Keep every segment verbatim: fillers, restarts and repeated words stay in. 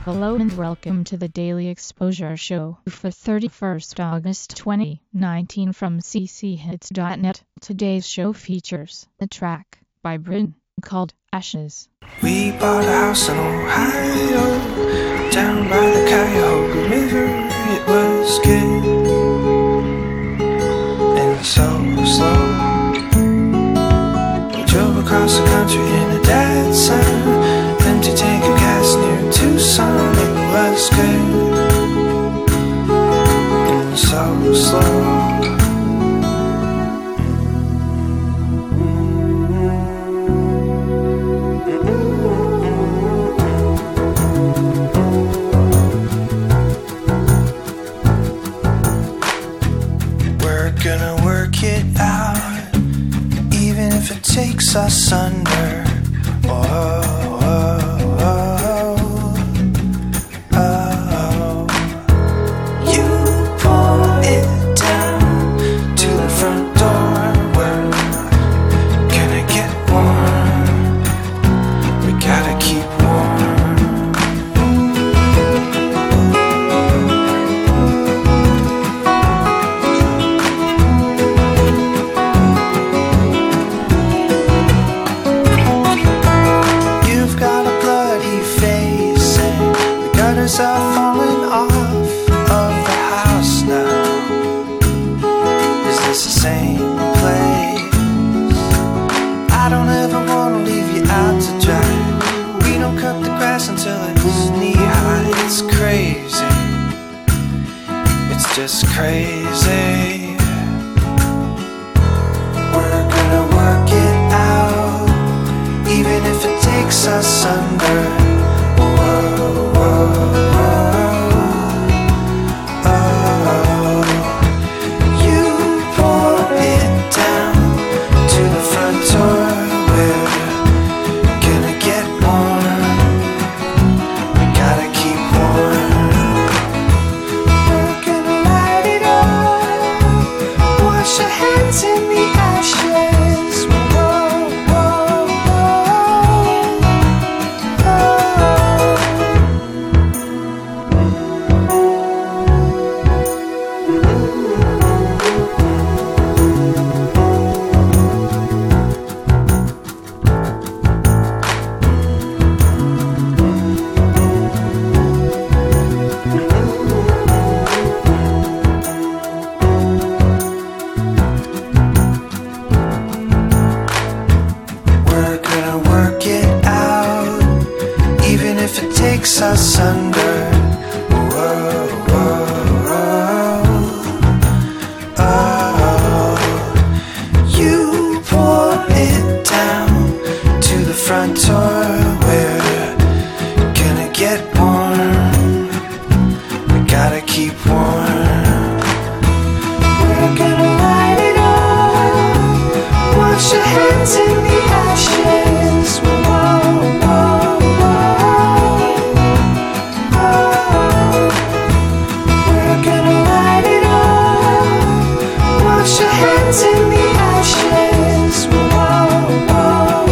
Hello and welcome to the Daily Exposure Show for thirty-first August twenty nineteen from c c hits dot net. Today's show features a track by Bryn called Ashes. We bought a house in Ohio, down by the Cuyahoga River. It was good and so slow. We drove across the country in a dead sun, empty tank of gas near Tucson. It was good and so slow. Gonna work it out, even if it takes us under. Oh, oh, oh, oh. You pull it down to the front door. We're gonna get warm. We gotta keep warm. Are falling off of the house now. Is this the same place? I don't ever wanna leave you out to dry. We don't cut the grass until it's knee high. It's crazy. It's just crazy. We're gonna work it out, even if it takes us under. Whoa, whoa. If it takes us under. Whoa, whoa, whoa. Oh, you pull it down to the front door. We're gonna get warm. We gotta keep warm. We're gonna light it up. Wash your hands in the ashes. Whoa, whoa. In the ashes. Whoa, whoa,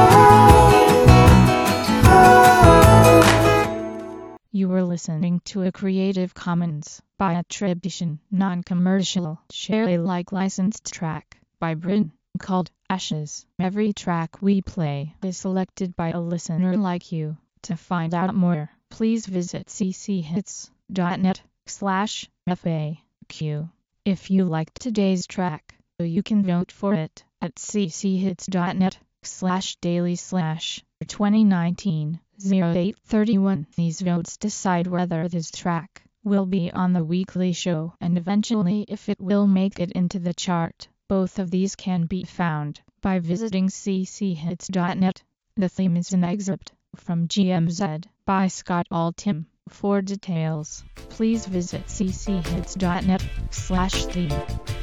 whoa. You were listening to a Creative Commons by attribution, non-commercial, share Alike licensed track by Bryn called Ashes. Every track we play is selected by a listener like you. To find out more, please visit c c hits dot net slash F A Q. If you liked today's track, you can vote for it at c c hits dot net slash daily slash twenty nineteen oh eight thirty-one. These votes decide whether this track will be on the weekly show and eventually if it will make it into the chart. Both of these can be found by visiting c c hits dot net. The theme is an excerpt from G M Z by Scott Altham. For details, please visit c c hits dot net slash theme.